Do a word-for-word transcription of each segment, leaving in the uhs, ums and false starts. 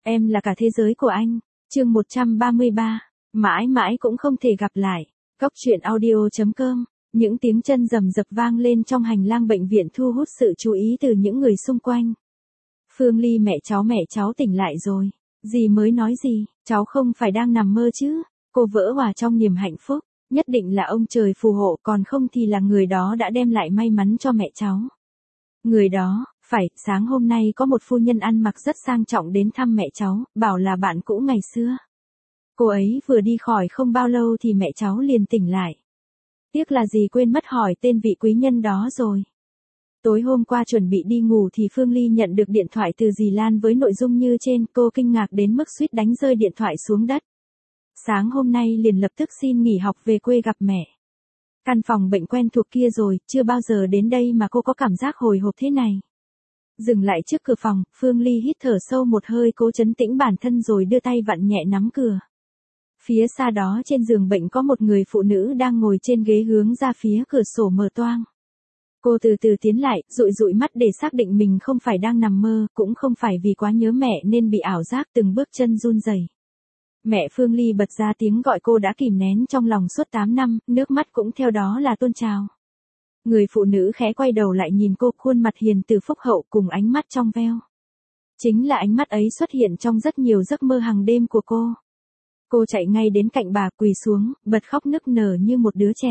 Em là cả thế giới của anh. Chương một trăm ba mươi ba. Mãi mãi cũng không thể gặp lại. Cốc truyện audio chấm com. Những tiếng chân rầm rập vang lên trong hành lang bệnh viện thu hút sự chú ý từ những người xung quanh. Phương Ly, mẹ cháu mẹ cháu tỉnh lại rồi. Dì mới nói gì, cháu không phải đang nằm mơ chứ? Cô vỡ òa trong niềm hạnh phúc. Nhất định là ông trời phù hộ, còn không thì là người đó đã đem lại may mắn cho mẹ cháu. Người đó, phải, sáng hôm nay có một phu nhân ăn mặc rất sang trọng đến thăm mẹ cháu, bảo là bạn cũ ngày xưa. Cô ấy vừa đi khỏi không bao lâu thì mẹ cháu liền tỉnh lại. Tiếc là dì quên mất hỏi tên vị quý nhân đó rồi. Tối hôm qua chuẩn bị đi ngủ thì Phương Ly nhận được điện thoại từ dì Lan với nội dung như trên, cô kinh ngạc đến mức suýt đánh rơi điện thoại xuống đất. Sáng hôm nay liền lập tức xin nghỉ học về quê gặp mẹ. Căn phòng bệnh quen thuộc kia rồi, chưa bao giờ đến đây mà cô có cảm giác hồi hộp thế này. Dừng lại trước cửa phòng, Phương Ly hít thở sâu một hơi cố trấn tĩnh bản thân rồi đưa tay vặn nhẹ nắm cửa. Phía xa đó trên giường bệnh có một người phụ nữ đang ngồi trên ghế hướng ra phía cửa sổ mở toang. Cô từ từ tiến lại, dụi dụi mắt để xác định mình không phải đang nằm mơ, cũng không phải vì quá nhớ mẹ nên bị ảo giác, từng bước chân run rẩy. Mẹ Phương Ly bật ra tiếng gọi cô đã kìm nén trong lòng suốt tám năm, nước mắt cũng theo đó là tuôn trào. Người phụ nữ khẽ quay đầu lại nhìn cô, khuôn mặt hiền từ phúc hậu cùng ánh mắt trong veo. Chính là ánh mắt ấy xuất hiện trong rất nhiều giấc mơ hàng đêm của cô. Cô chạy ngay đến cạnh bà, quỳ xuống, bật khóc nức nở như một đứa trẻ.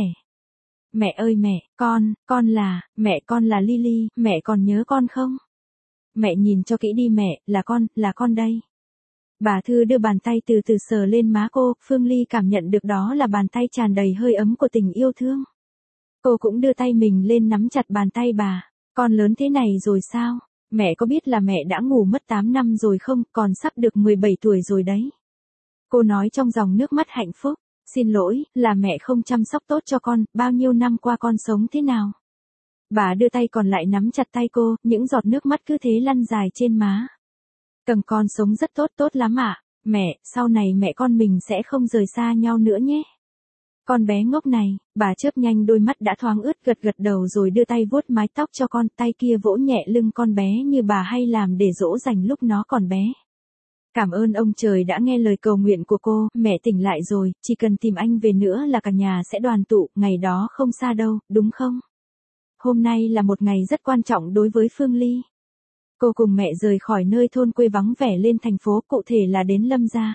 Mẹ ơi mẹ, con, con là, mẹ con là Lily, mẹ còn nhớ con không? Mẹ nhìn cho kỹ đi mẹ, là con, là con đây. Bà Thư đưa bàn tay từ từ sờ lên má cô, Phương Ly cảm nhận được đó là bàn tay tràn đầy hơi ấm của tình yêu thương. Cô cũng đưa tay mình lên nắm chặt bàn tay bà. Con lớn thế này rồi sao? Mẹ có biết là mẹ đã ngủ mất tám năm rồi không, còn sắp được mười bảy tuổi rồi đấy. Cô nói trong dòng nước mắt hạnh phúc. Xin lỗi, là mẹ không chăm sóc tốt cho con, bao nhiêu năm qua con sống thế nào? Bà đưa tay còn lại nắm chặt tay cô, những giọt nước mắt cứ thế lăn dài trên má. Cần con sống rất tốt, tốt lắm ạ. À? Mẹ, sau này mẹ con mình sẽ không rời xa nhau nữa nhé. Con bé ngốc này, bà chớp nhanh đôi mắt đã thoáng ướt, gật gật đầu rồi đưa tay vuốt mái tóc cho con, tay kia vỗ nhẹ lưng con bé như bà hay làm để dỗ dành lúc nó còn bé. Cảm ơn ông trời đã nghe lời cầu nguyện của cô, mẹ tỉnh lại rồi, chỉ cần tìm anh về nữa là cả nhà sẽ đoàn tụ, ngày đó không xa đâu, đúng không? Hôm nay là một ngày rất quan trọng đối với Phương Ly. Cô cùng mẹ rời khỏi nơi thôn quê vắng vẻ lên thành phố, cụ thể là đến Lâm gia.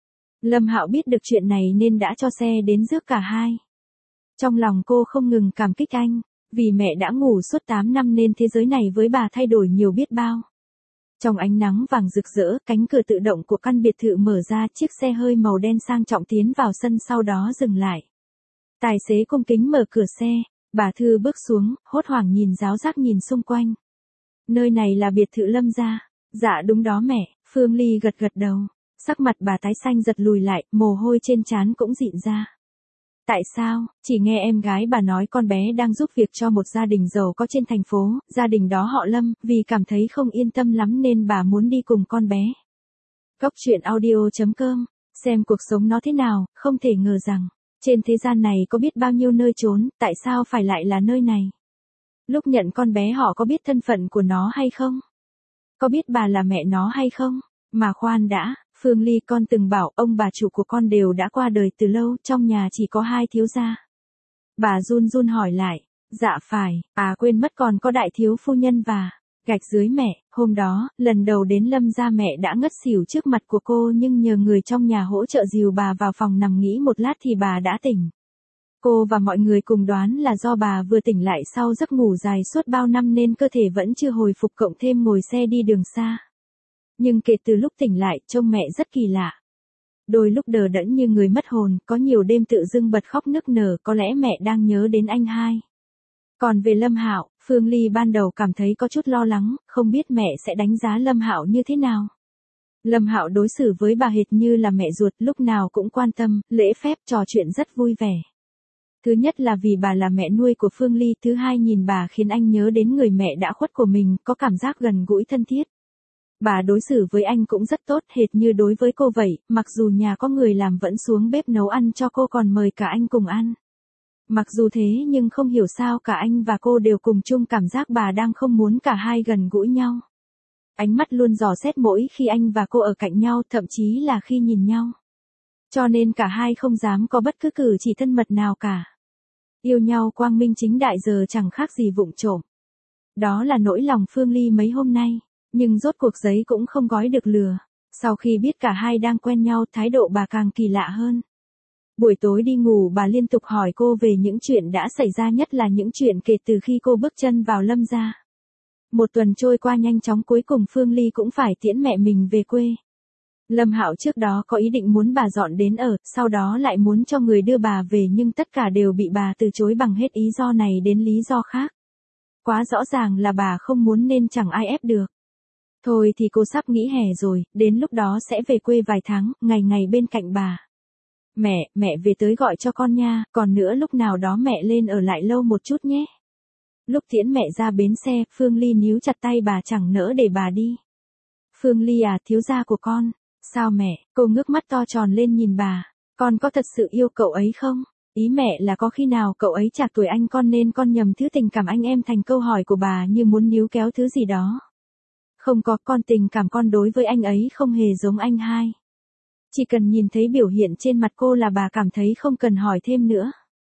Lâm Hạo biết được chuyện này nên đã cho xe đến rước cả hai. Trong lòng cô không ngừng cảm kích anh, vì mẹ đã ngủ suốt tám năm nên thế giới này với bà thay đổi nhiều biết bao. Trong ánh nắng vàng rực rỡ, cánh cửa tự động của căn biệt thự mở ra, chiếc xe hơi màu đen sang trọng tiến vào sân sau đó dừng lại. Tài xế cung kính mở cửa xe, bà Thư bước xuống, hốt hoảng nhìn ráo rác nhìn xung quanh. Nơi này là biệt thự Lâm gia. Dạ đúng đó mẹ, Phương Ly gật gật đầu. Sắc mặt bà tái xanh giật lùi lại, mồ hôi trên trán cũng dịn ra. Tại sao? Chỉ nghe em gái bà nói con bé đang giúp việc cho một gia đình giàu có trên thành phố, gia đình đó họ Lâm, vì cảm thấy không yên tâm lắm nên bà muốn đi cùng con bé. Cốc truyện audio chấm com, xem cuộc sống nó thế nào, không thể ngờ rằng, trên thế gian này có biết bao nhiêu nơi trốn, tại sao phải lại là nơi này? Lúc nhận con bé họ có biết thân phận của nó hay không? Có biết bà là mẹ nó hay không? Mà khoan đã, Phương Ly, con từng bảo ông bà chủ của con đều đã qua đời từ lâu, trong nhà chỉ có hai thiếu gia. Bà run run hỏi lại, dạ phải, à quên mất còn có đại thiếu phu nhân và gạch dưới mẹ. Hôm đó, lần đầu đến Lâm gia mẹ đã ngất xỉu trước mặt của cô nhưng nhờ người trong nhà hỗ trợ dìu bà vào phòng nằm nghỉ một lát thì bà đã tỉnh. Cô và mọi người cùng đoán là do bà vừa tỉnh lại sau giấc ngủ dài suốt bao năm nên cơ thể vẫn chưa hồi phục, cộng thêm ngồi xe đi đường xa. Nhưng kể từ lúc tỉnh lại, trông mẹ rất kỳ lạ. Đôi lúc đờ đẫn như người mất hồn, có nhiều đêm tự dưng bật khóc nức nở, có lẽ mẹ đang nhớ đến anh hai. Còn về Lâm Hạo, Phương Ly ban đầu cảm thấy có chút lo lắng, không biết mẹ sẽ đánh giá Lâm Hạo như thế nào. Lâm Hạo đối xử với bà hệt như là mẹ ruột, lúc nào cũng quan tâm, lễ phép, trò chuyện rất vui vẻ. Thứ nhất là vì bà là mẹ nuôi của Phương Ly, thứ hai nhìn bà khiến anh nhớ đến người mẹ đã khuất của mình, có cảm giác gần gũi thân thiết. Bà đối xử với anh cũng rất tốt, hệt như đối với cô vậy, mặc dù nhà có người làm vẫn xuống bếp nấu ăn cho cô còn mời cả anh cùng ăn. Mặc dù thế nhưng không hiểu sao cả anh và cô đều cùng chung cảm giác bà đang không muốn cả hai gần gũi nhau. Ánh mắt luôn dò xét mỗi khi anh và cô ở cạnh nhau, thậm chí là khi nhìn nhau. Cho nên cả hai không dám có bất cứ cử chỉ thân mật nào cả. Yêu nhau quang minh chính đại giờ chẳng khác gì vụng trộm. Đó là nỗi lòng Phương Ly mấy hôm nay, nhưng rốt cuộc giấy cũng không gói được lừa. Sau khi biết cả hai đang quen nhau, thái độ bà càng kỳ lạ hơn. Buổi tối đi ngủ bà liên tục hỏi cô về những chuyện đã xảy ra, nhất là những chuyện kể từ khi cô bước chân vào Lâm gia. Một tuần trôi qua nhanh chóng, cuối cùng Phương Ly cũng phải tiễn mẹ mình về quê. Lâm Hạo trước đó có ý định muốn bà dọn đến ở, sau đó lại muốn cho người đưa bà về, nhưng tất cả đều bị bà từ chối bằng hết lý do này đến lý do khác. Quá rõ ràng là bà không muốn nên chẳng ai ép được. Thôi thì cô sắp nghỉ hè rồi, đến lúc đó sẽ về quê vài tháng, ngày ngày bên cạnh bà. Mẹ, mẹ về tới gọi cho con nha, còn nữa lúc nào đó mẹ lên ở lại lâu một chút nhé. Lúc tiễn mẹ ra bến xe, Phương Ly níu chặt tay bà chẳng nỡ để bà đi. Phương Ly à, thiếu gia của con. Sao mẹ? Cô ngước mắt to tròn lên nhìn bà. Con có thật sự yêu cậu ấy không? Ý mẹ là có khi nào cậu ấy trạc tuổi anh con nên con nhầm thứ tình cảm anh em thành câu hỏi của bà như muốn níu kéo thứ gì đó. Không có, con tình cảm con đối với anh ấy không hề giống anh hai. Chỉ cần nhìn thấy biểu hiện trên mặt cô là bà cảm thấy không cần hỏi thêm nữa.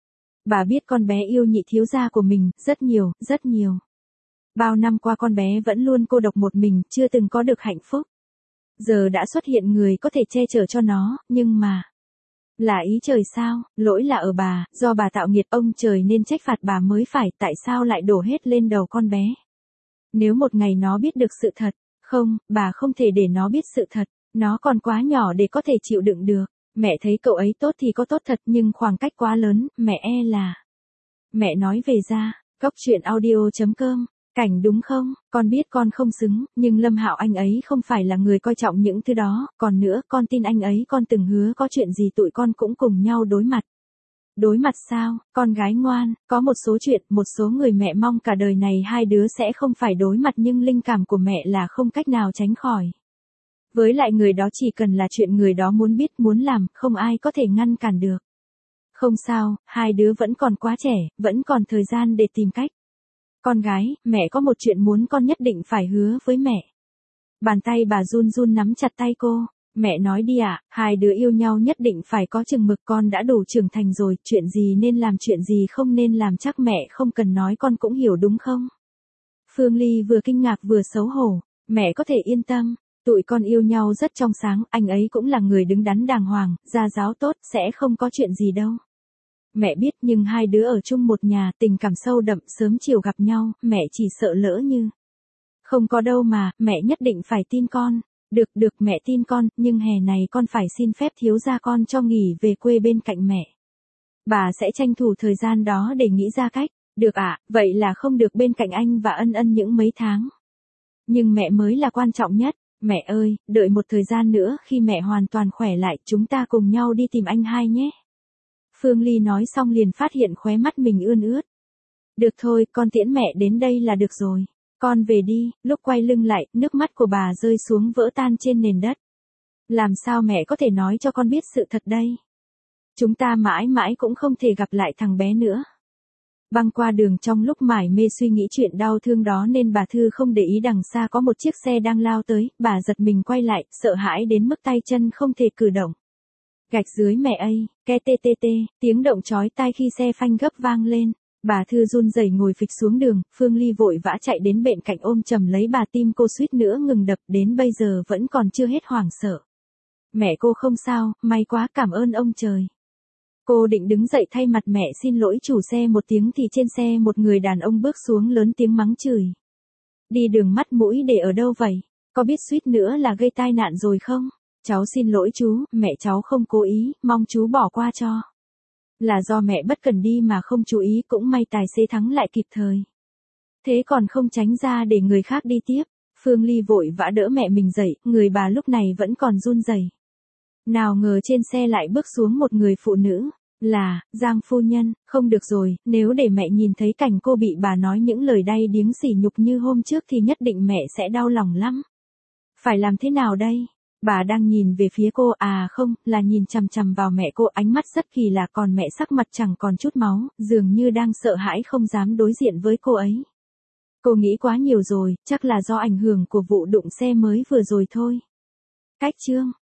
Bà biết con bé yêu nhị thiếu gia của mình, rất nhiều, rất nhiều. Bao năm qua con bé vẫn luôn cô độc một mình, chưa từng có được hạnh phúc. Giờ đã xuất hiện người có thể che chở cho nó, nhưng mà... Là ý trời sao, lỗi là ở bà, do bà tạo nghiệt, ông trời nên trách phạt bà mới phải, tại sao lại đổ hết lên đầu con bé. Nếu một ngày nó biết được sự thật, không, bà không thể để nó biết sự thật, nó còn quá nhỏ để có thể chịu đựng được. Mẹ thấy cậu ấy tốt thì có tốt thật, nhưng khoảng cách quá lớn, mẹ e là... Mẹ nói về ra, góc truyện audio chấm com. Cảnh đúng không, con biết con không xứng, nhưng Lâm Hạo anh ấy không phải là người coi trọng những thứ đó, còn nữa con tin anh ấy, con từng hứa có chuyện gì tụi con cũng cùng nhau đối mặt. Đối mặt sao, con gái ngoan, có một số chuyện, một số người mẹ mong cả đời này hai đứa sẽ không phải đối mặt, nhưng linh cảm của mẹ là không cách nào tránh khỏi. Với lại người đó chỉ cần là chuyện người đó muốn biết, muốn làm, không ai có thể ngăn cản được. Không sao, hai đứa vẫn còn quá trẻ, vẫn còn thời gian để tìm cách. Con gái, mẹ có một chuyện muốn con nhất định phải hứa với mẹ. Bàn tay bà run run nắm chặt tay cô. Mẹ nói đi ạ, à, hai đứa yêu nhau nhất định phải có chừng mực, con đã đủ trưởng thành rồi, chuyện gì nên làm chuyện gì không nên làm chắc mẹ không cần nói con cũng hiểu đúng không? Phương Ly vừa kinh ngạc vừa xấu hổ. Mẹ có thể yên tâm, tụi con yêu nhau rất trong sáng, anh ấy cũng là người đứng đắn đàng hoàng, gia giáo tốt, sẽ không có chuyện gì đâu. Mẹ biết, nhưng hai đứa ở chung một nhà, tình cảm sâu đậm, sớm chiều gặp nhau, mẹ chỉ sợ lỡ như. Không có đâu mà, mẹ nhất định phải tin con. Được, được, mẹ tin con, nhưng hè này con phải xin phép thiếu gia con cho nghỉ về quê bên cạnh mẹ. Bà sẽ tranh thủ thời gian đó để nghĩ ra cách. Được ạ, à, vậy là không được bên cạnh anh và Ân Ân những mấy tháng. Nhưng mẹ mới là quan trọng nhất. Mẹ ơi, đợi một thời gian nữa, khi mẹ hoàn toàn khỏe lại, chúng ta cùng nhau đi tìm anh hai nhé. Phương Ly nói xong liền phát hiện khóe mắt mình ươn ướt. Được thôi, con tiễn mẹ đến đây là được rồi. Con về đi, lúc quay lưng lại, nước mắt của bà rơi xuống vỡ tan trên nền đất. Làm sao mẹ có thể nói cho con biết sự thật đây? Chúng ta mãi mãi cũng không thể gặp lại thằng bé nữa. Băng qua đường trong lúc mải mê suy nghĩ chuyện đau thương đó nên bà Thư không để ý đằng xa có một chiếc xe đang lao tới, bà giật mình quay lại, sợ hãi đến mức tay chân không thể cử động. Gạch dưới mẹ ơi, ke tê tê tê, tiếng động chói tai khi xe phanh gấp vang lên. Bà Thư run rẩy ngồi phịch xuống đường, Phương Ly vội vã chạy đến bên cạnh ôm chầm lấy bà, tim cô suýt nữa ngừng đập, đến bây giờ vẫn còn chưa hết hoảng sợ. Mẹ cô không sao, may quá, cảm ơn ông trời. Cô định đứng dậy thay mặt mẹ xin lỗi chủ xe một tiếng thì trên xe một người đàn ông bước xuống lớn tiếng mắng chửi. Đi đường mắt mũi để ở đâu vậy? Có biết suýt nữa là gây tai nạn rồi không? Cháu xin lỗi chú, mẹ cháu không cố ý, mong chú bỏ qua cho. Là do mẹ bất cần đi mà không chú ý, cũng may tài xế thắng lại kịp thời. Thế còn không tránh ra để người khác đi tiếp. Phương Ly vội vã đỡ mẹ mình dậy, người bà lúc này vẫn còn run rẩy. Nào ngờ trên xe lại bước xuống một người phụ nữ. Là, Giang phu nhân. Không được rồi, nếu để mẹ nhìn thấy cảnh cô bị bà nói những lời đay điếng sỉ nhục như hôm trước thì nhất định mẹ sẽ đau lòng lắm. Phải làm thế nào đây? Bà đang nhìn về phía cô, à không, là nhìn chằm chằm vào mẹ cô, ánh mắt rất kỳ lạ, còn mẹ sắc mặt chẳng còn chút máu, dường như đang sợ hãi không dám đối diện với cô ấy. Cô nghĩ quá nhiều rồi, chắc là do ảnh hưởng của vụ đụng xe mới vừa rồi thôi. Cách chương